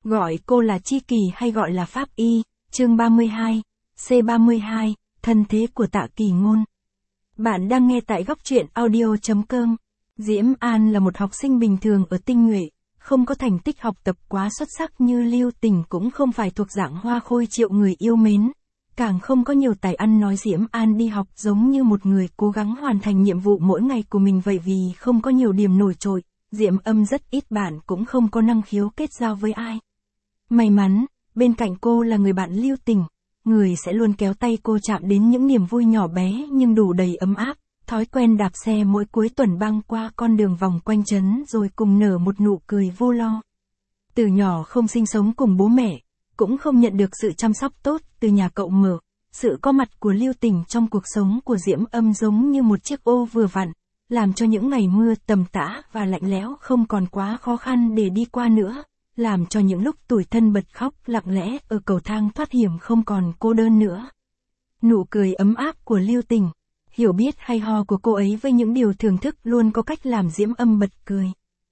Gọi cô là tri kỷ hay gọi là pháp y, chương 32, C32, thân thế của Tạ Kỳ Ngôn. Bạn đang nghe tại góc truyện audio.com. Diễm An là một học sinh bình thường ở Tinh Nhuệ, không có thành tích học tập quá xuất sắc như Lưu Tình, cũng không phải thuộc dạng hoa khôi triệu người yêu mến. Càng không có nhiều tài ăn nói. Diễm An đi học giống như một người cố gắng hoàn thành nhiệm vụ mỗi ngày của mình vậy. Vì không có nhiều điểm nổi trội, Diễm Âm rất ít bạn, cũng không có năng khiếu kết giao với ai. May mắn, bên cạnh cô là người bạn Lưu Tình, người sẽ luôn kéo tay cô chạm đến những niềm vui nhỏ bé nhưng đủ đầy ấm áp. Thói quen đạp xe mỗi cuối tuần băng qua con đường vòng quanh trấn rồi cùng nở một nụ cười vô lo. Từ nhỏ không sinh sống cùng bố mẹ, cũng không nhận được sự chăm sóc tốt từ nhà cậu Mở. Sự có mặt của Lưu Tình trong cuộc sống của Diễm Âm giống như một chiếc ô vừa vặn, làm cho những ngày mưa tầm tã và lạnh lẽo không còn quá khó khăn để đi qua nữa, làm cho những lúc tủi thân bật khóc lặng lẽ ở cầu thang thoát hiểm không còn cô đơn nữa. Nụ cười ấm áp của Lưu Tình, hiểu biết hay ho của cô ấy với những điều thưởng thức luôn có cách làm Diễm Âm bật cười.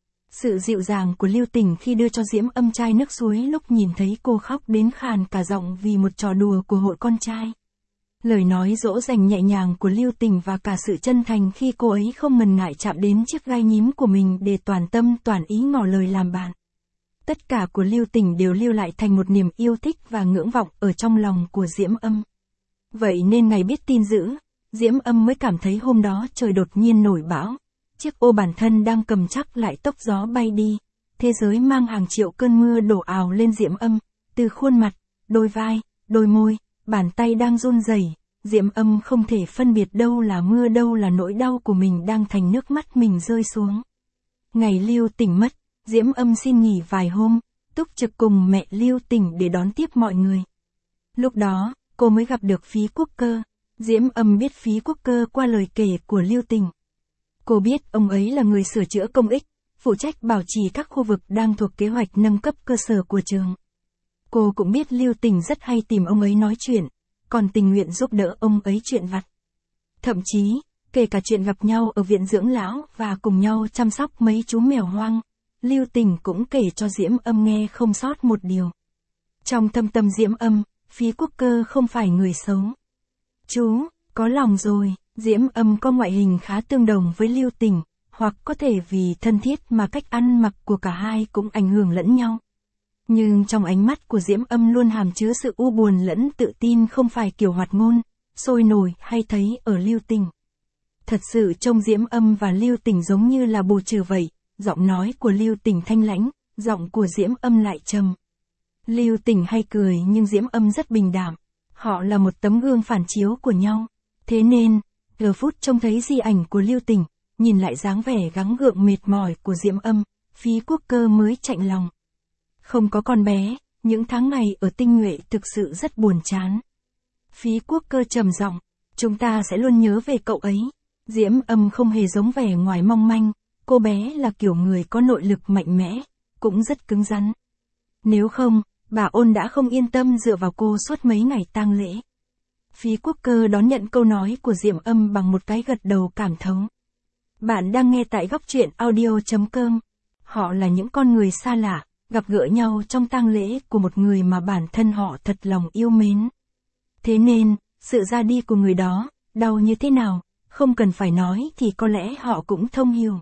Sự dịu dàng của Lưu Tình khi đưa cho Diễm Âm chai nước suối lúc nhìn thấy cô khóc đến khàn cả giọng vì một trò đùa của hội con trai. Lời nói dỗ dành nhẹ nhàng của Lưu Tình và cả sự chân thành khi cô ấy không ngần ngại chạm đến chiếc gai nhím của mình để toàn tâm toàn ý ngỏ lời làm bạn. Tất cả của Lưu Tình đều lưu lại thành một niềm yêu thích và ngưỡng vọng ở trong lòng của Diễm Âm. Vậy nên ngày biết tin dữ, Diễm Âm mới cảm thấy hôm đó trời đột nhiên nổi bão. Chiếc ô bản thân đang cầm chắc lại tốc gió bay đi. Thế giới mang hàng triệu cơn mưa đổ ào lên Diễm Âm, từ khuôn mặt, đôi vai, đôi môi, bàn tay đang run rẩy. Diễm Âm không thể phân biệt đâu là mưa đâu là nỗi đau của mình đang thành nước mắt mình rơi xuống. Ngày Lưu Tình mất, Diễm Âm xin nghỉ vài hôm, túc trực cùng mẹ Lưu Tình để đón tiếp mọi người. Lúc đó, cô mới gặp được Phí Quốc Cơ. Diễm Âm biết Phí Quốc Cơ qua lời kể của Lưu Tình. Cô biết ông ấy là người sửa chữa công ích, phụ trách bảo trì các khu vực đang thuộc kế hoạch nâng cấp cơ sở của trường. Cô cũng biết Lưu Tình rất hay tìm ông ấy nói chuyện, còn tình nguyện giúp đỡ ông ấy chuyện vặt. Thậm chí, kể cả chuyện gặp nhau ở viện dưỡng lão và cùng nhau chăm sóc mấy chú mèo hoang, Lưu Tình cũng kể cho Diễm Âm nghe không sót một điều. Trong thâm tâm Diễm Âm, Phí Quốc Cơ không phải người xấu. Chú, có lòng rồi. Diễm Âm có ngoại hình khá tương đồng với Lưu Tình, hoặc có thể vì thân thiết mà cách ăn mặc của cả hai cũng ảnh hưởng lẫn nhau. Nhưng trong ánh mắt của Diễm Âm luôn hàm chứa sự u buồn lẫn tự tin, không phải kiểu hoạt ngôn, sôi nổi hay thấy ở Lưu Tình. Thật sự trông Diễm Âm và Lưu Tình giống như là bù trừ vậy, giọng nói của Lưu Tình thanh lãnh, giọng của Diễm Âm lại trầm. Lưu Tình hay cười nhưng Diễm Âm rất bình đạm, họ là một tấm gương phản chiếu của nhau. Thế nên, giờ phút trông thấy di ảnh của Lưu Tình, nhìn lại dáng vẻ gắng gượng mệt mỏi của Diễm Âm, Phí Quốc Cơ mới chạnh lòng. Không có con bé, những tháng ngày ở Tinh Nhuệ thực sự rất buồn chán. Phí Quốc Cơ trầm giọng, chúng ta sẽ luôn nhớ về cậu ấy. Diễm Âm không hề giống vẻ ngoài mong manh, cô bé là kiểu người có nội lực mạnh mẽ, cũng rất cứng rắn. Nếu không, bà Ôn đã không yên tâm dựa vào cô suốt mấy ngày tang lễ. Phí Quốc Cơ đón nhận câu nói của Diễm Âm bằng một cái gật đầu cảm thấu. Bạn đang nghe tại góc truyện audio.com. Họ là những con người xa lạ, gặp gỡ nhau trong tang lễ của một người mà bản thân họ thật lòng yêu mến. Thế nên, sự ra đi của người đó, đau như thế nào, không cần phải nói thì có lẽ họ cũng thông hiểu.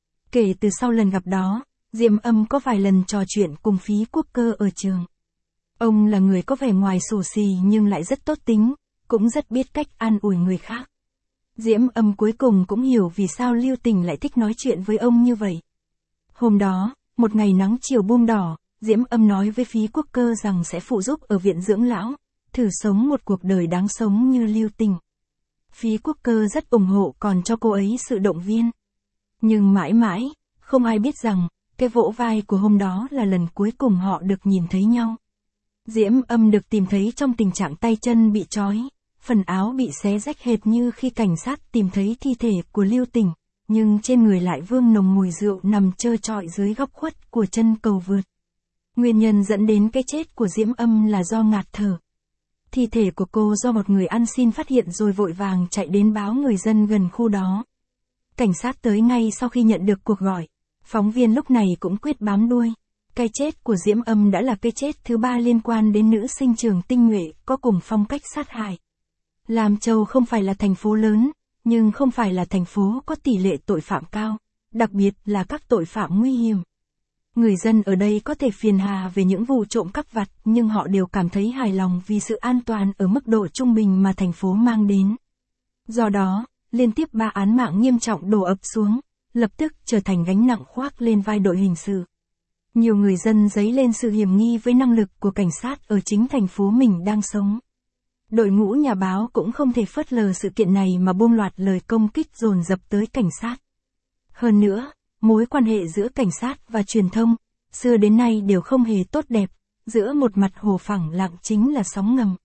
Kể từ sau lần gặp đó, Diễm Âm có vài lần trò chuyện cùng Phí Quốc Cơ ở trường. Ông là người có vẻ ngoài xù xì nhưng lại rất tốt tính, cũng rất biết cách an ủi người khác. Diễm Âm cuối cùng cũng hiểu vì sao Lưu Tình lại thích nói chuyện với ông như vậy. Hôm đó, một ngày nắng chiều buông đỏ, Diễm Âm nói với Phí Quốc Cơ rằng sẽ phụ giúp ở viện dưỡng lão, thử sống một cuộc đời đáng sống như Lưu Tình. Phí Quốc Cơ rất ủng hộ, còn cho cô ấy sự động viên. Nhưng mãi mãi, không ai biết rằng, cái vỗ vai của hôm đó là lần cuối cùng họ được nhìn thấy nhau. Diễm Âm được tìm thấy trong tình trạng tay chân bị trói, phần áo bị xé rách hệt như khi cảnh sát tìm thấy thi thể của Lưu Tình, nhưng trên người lại vương nồng mùi rượu nằm trơ trọi dưới góc khuất của chân cầu vượt. Nguyên nhân dẫn đến cái chết của Diễm Âm là do ngạt thở. Thi thể của cô do một người ăn xin phát hiện rồi vội vàng chạy đến báo người dân gần khu đó. Cảnh sát tới ngay sau khi nhận được cuộc gọi. Phóng viên lúc này cũng quyết bám đuôi. Cái chết của Diễm Âm đã là cái chết thứ 3 liên quan đến nữ sinh Trường Tinh Nhuệ có cùng phong cách sát hại. Lam Châu không phải là thành phố lớn, nhưng không phải là thành phố có tỷ lệ tội phạm cao, đặc biệt là các tội phạm nguy hiểm. Người dân ở đây có thể phiền hà về những vụ trộm cắp vặt, nhưng họ đều cảm thấy hài lòng vì sự an toàn ở mức độ trung bình mà thành phố mang đến. Do đó, liên tiếp 3 án mạng nghiêm trọng đổ ập xuống, lập tức trở thành gánh nặng khoác lên vai đội hình sự. Nhiều người dân dấy lên sự hiểm nghi với năng lực của cảnh sát ở chính thành phố mình đang sống. Đội ngũ nhà báo cũng không thể phớt lờ sự kiện này mà buông loạt lời công kích dồn dập tới cảnh sát. Hơn nữa, mối quan hệ giữa cảnh sát và truyền thông, xưa đến nay đều không hề tốt đẹp, giữa một mặt hồ phẳng lặng chính là sóng ngầm.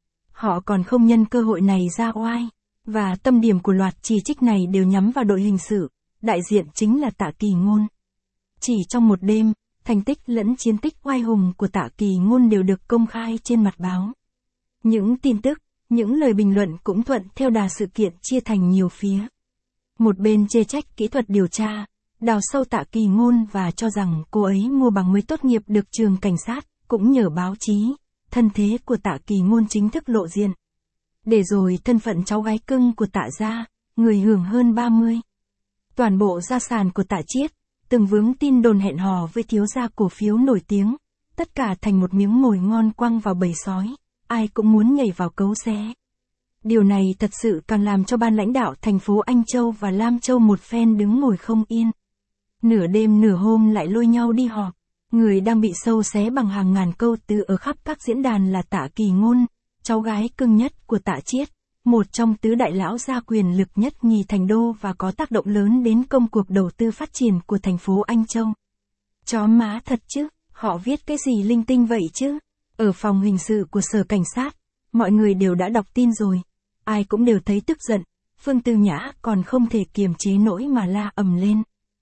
Họ còn không nhân cơ hội này ra oai, và tâm điểm của loạt chỉ trích này đều nhắm vào đội hình sự, đại diện chính là Tạ Kỳ Ngôn. Chỉ trong một đêm, thành tích lẫn chiến tích oai hùng của Tạ Kỳ Ngôn đều được công khai trên mặt báo. Những tin tức, những lời bình luận cũng thuận theo đà sự kiện chia thành nhiều phía. Một bên chê trách kỹ thuật điều tra, đào sâu Tạ Kỳ Ngôn và cho rằng cô ấy mua bằng mới tốt nghiệp được trường cảnh sát, cũng nhờ báo chí, thân thế của Tạ Kỳ Ngôn chính thức lộ diện. Để rồi thân phận cháu gái cưng của Tạ gia, người hưởng hơn 30. Toàn bộ gia sản của Tạ Chiết, từng vướng tin đồn hẹn hò với thiếu gia cổ phiếu nổi tiếng, tất cả thành một miếng mồi ngon quăng vào bầy sói, ai cũng muốn nhảy vào cấu xé. Điều này thật sự càng làm cho ban lãnh đạo thành phố Anh Châu và Lam Châu một phen đứng ngồi không yên. Nửa đêm nửa hôm lại lôi nhau đi họp, người đang bị sâu xé bằng hàng ngàn câu từ ở khắp các diễn đàn là Tạ Kỳ Ngôn, cháu gái cưng nhất của Tạ Chiết, một trong tứ đại lão gia quyền lực nhất nhì thành đô và có tác động lớn đến công cuộc đầu tư phát triển của thành phố Anh Châu. Chó má thật chứ, họ viết cái gì linh tinh vậy chứ? Ở phòng hình sự của sở cảnh sát, mọi người đều đã đọc tin rồi, ai cũng đều thấy tức giận, Phương Tư Nhã còn không thể kiềm chế nổi mà la ầm lên.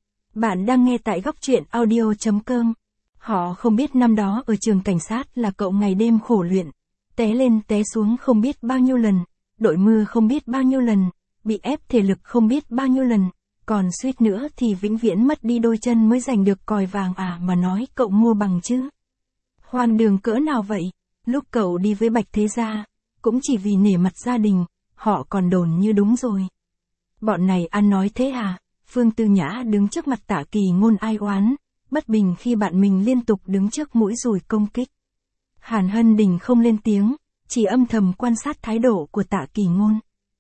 Bạn đang nghe tại góc truyện audio.com. Họ không biết năm đó ở trường cảnh sát là cậu ngày đêm khổ luyện, té lên té xuống không biết bao nhiêu lần, đội mưa không biết bao nhiêu lần, bị ép thể lực không biết bao nhiêu lần, còn suýt nữa thì vĩnh viễn mất đi đôi chân mới giành được còi vàng mà nói cậu mua bằng chứ. Hoang đường cỡ nào vậy, lúc cậu đi với Bạch Thế Gia, cũng chỉ vì nể mặt gia đình, họ còn đồn như đúng rồi. Bọn này ăn nói thế à? Phương Tư Nhã đứng trước mặt Tạ Kỳ Ngôn ai oán, bất bình khi bạn mình liên tục đứng trước mũi dùi công kích. Hàn Hân Đình không lên tiếng, chỉ âm thầm quan sát thái độ của Tạ Kỳ Ngôn.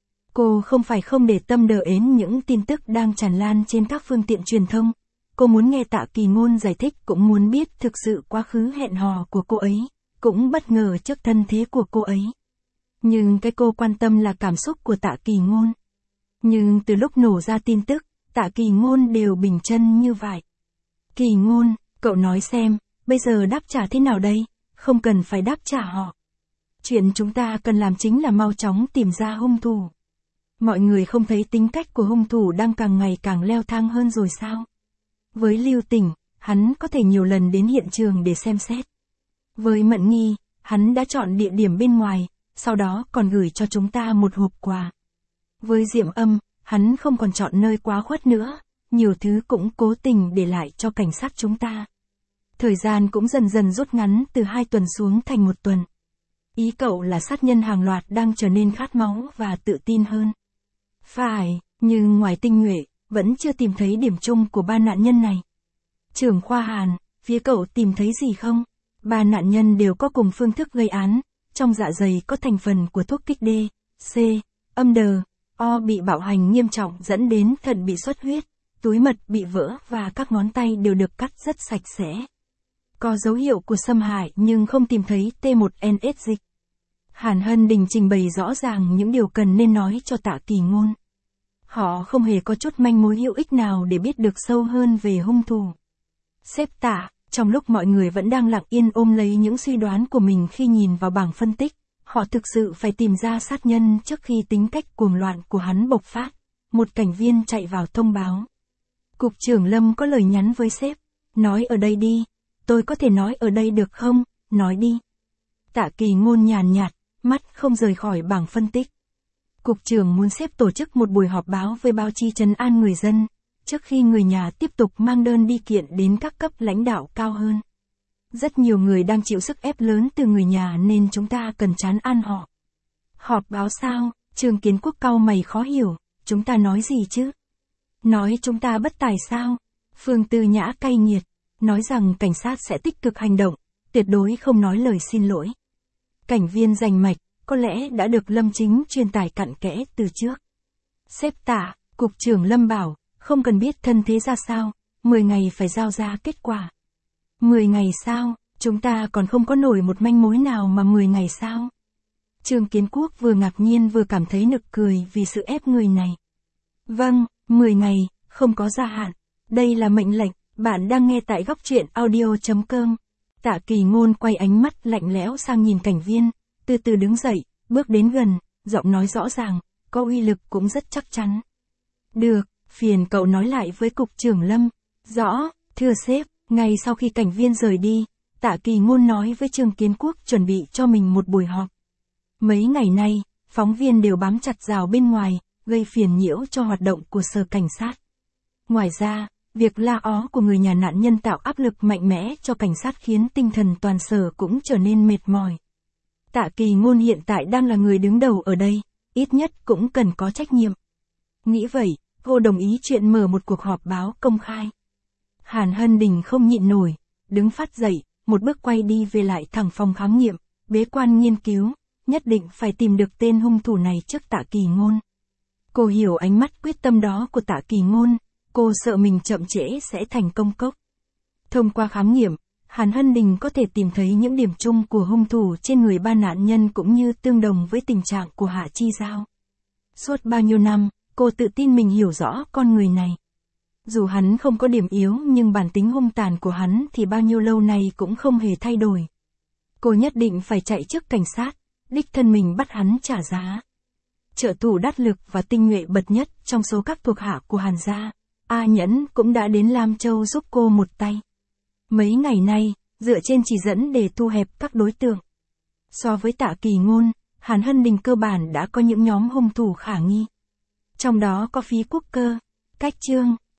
Cô không phải không để tâm đờ ến những tin tức đang tràn lan trên các phương tiện truyền thông. Cô muốn nghe Tạ Kỳ Ngôn giải thích, cũng muốn biết thực sự quá khứ hẹn hò của cô ấy, cũng bất ngờ trước thân thế của cô ấy. Nhưng cái cô quan tâm là cảm xúc của Tạ Kỳ Ngôn. Nhưng từ lúc nổ ra tin tức, Tạ Kỳ Ngôn đều bình chân như vậy. Kỳ Ngôn, cậu nói xem, bây giờ đáp trả thế nào đây? Không cần phải đáp trả họ. Chuyện chúng ta cần làm chính là mau chóng tìm ra hung thủ. Mọi người không thấy tính cách của hung thủ đang càng ngày càng leo thang hơn rồi sao? Với Lưu Tỉnh, hắn có thể nhiều lần đến hiện trường để xem xét. Với Mận Nghi, hắn đã chọn địa điểm bên ngoài, sau đó còn gửi cho chúng ta một hộp quà. Với Diệm Âm, hắn không còn chọn nơi quá khuất nữa, nhiều thứ cũng cố tình để lại cho cảnh sát chúng ta. Thời gian cũng dần dần rút ngắn từ 2 tuần xuống thành 1 tuần. Ý cậu là sát nhân hàng loạt đang trở nên khát máu và tự tin hơn. Phải, nhưng ngoài Tinh Nhuệ, vẫn chưa tìm thấy điểm chung của 3 nạn nhân này. Trưởng khoa Hàn, phía cậu tìm thấy gì không? 3 nạn nhân đều có cùng phương thức gây án, trong dạ dày có thành phần của thuốc kích D, C, âm đờ, O bị bạo hành nghiêm trọng dẫn đến thận bị xuất huyết, túi mật bị vỡ và các ngón tay đều được cắt rất sạch sẽ. Có dấu hiệu của xâm hại nhưng không tìm thấy T1NS dịch. Hàn Hân Đình trình bày rõ ràng những điều cần nên nói cho Tạ Kỳ Ngôn. Họ không hề có chút manh mối hữu ích nào để biết được sâu hơn về hung thủ. Sếp Tạ, trong lúc mọi người vẫn đang lặng yên ôm lấy những suy đoán của mình khi nhìn vào bảng phân tích, họ thực sự phải tìm ra sát nhân trước khi tính cách cuồng loạn của hắn bộc phát. Một cảnh viên chạy vào thông báo. Cục trưởng Lâm có lời nhắn với sếp. Nói ở đây đi. Tôi có thể nói ở đây được không? Nói đi. Tạ Kỳ Ngôn nhàn nhạt, mắt không rời khỏi bảng phân tích. Cục trưởng muốn sếp tổ chức một buổi họp báo với báo chí trấn an người dân, trước khi người nhà tiếp tục mang đơn đi kiện đến các cấp lãnh đạo cao hơn. Rất nhiều người đang chịu sức ép lớn từ người nhà nên chúng ta cần trấn an họ. Họp báo sao? Trương Kiến Quốc cau mày khó hiểu, chúng ta nói gì chứ? Nói chúng ta bất tài sao? Phương Tư Nhã cay nghiệt, nói rằng cảnh sát sẽ tích cực hành động, tuyệt đối không nói lời xin lỗi. Cảnh viên rành mạch, có lẽ đã được Lâm Chính truyền tải cặn kẽ từ trước. Sếp Tạ, Cục trưởng Lâm bảo, không cần biết thân thế ra sao, 10 ngày phải giao ra kết quả. 10 ngày sao? Chúng ta còn không có nổi một manh mối nào mà 10 ngày sao? Trương Kiến Quốc vừa ngạc nhiên vừa cảm thấy nực cười vì sự ép người này. Vâng, 10 ngày, không có gia hạn. Đây là mệnh lệnh, bạn đang nghe tại góc truyện audio.com. Tạ Kỳ Ngôn quay ánh mắt lạnh lẽo sang nhìn cảnh viên, từ từ đứng dậy, bước đến gần, giọng nói rõ ràng, có uy lực cũng rất chắc chắn. Được, phiền cậu nói lại với Cục trưởng Lâm. Rõ, thưa sếp. Ngay sau khi cảnh viên rời đi, Tạ Kỳ Ngôn nói với Trương Kiến Quốc chuẩn bị cho mình một buổi họp. Mấy ngày nay, phóng viên đều bám chặt rào bên ngoài, gây phiền nhiễu cho hoạt động của sở cảnh sát. Ngoài ra, việc la ó của người nhà nạn nhân tạo áp lực mạnh mẽ cho cảnh sát khiến tinh thần toàn sở cũng trở nên mệt mỏi. Tạ Kỳ Ngôn hiện tại đang là người đứng đầu ở đây, ít nhất cũng cần có trách nhiệm. Nghĩ vậy, cô đồng ý chuyện mở một cuộc họp báo công khai. Hàn Hân Đình không nhịn nổi, đứng phát dậy, một bước quay đi về lại thẳng phòng khám nghiệm, bế quan nghiên cứu, nhất định phải tìm được tên hung thủ này trước Tạ Kỳ Ngôn. Cô hiểu ánh mắt quyết tâm đó của Tạ Kỳ Ngôn, cô sợ mình chậm trễ sẽ thành công cốc. Thông qua khám nghiệm, Hàn Hân Đình có thể tìm thấy những điểm chung của hung thủ trên người ba nạn nhân cũng như tương đồng với tình trạng của Hạ Chi Giao. Suốt bao nhiêu năm, cô tự tin mình hiểu rõ con người này. Dù hắn không có điểm yếu nhưng bản tính hung tàn của hắn thì bao nhiêu lâu nay cũng không hề thay đổi. Cô nhất định phải chạy trước cảnh sát, đích thân mình bắt hắn trả giá. Trợ thủ đắc lực và tinh nhuệ bậc nhất trong số các thuộc hạ của Hàn gia, A Nhẫn cũng đã đến Lam Châu giúp cô một tay. Mấy ngày nay, dựa trên chỉ dẫn để thu hẹp các đối tượng. So với Tạ Kỳ Ngôn, Hàn Hân Đình cơ bản đã có những nhóm hung thủ khả nghi. Trong đó có Phí Quốc Cơ, Cách Trương,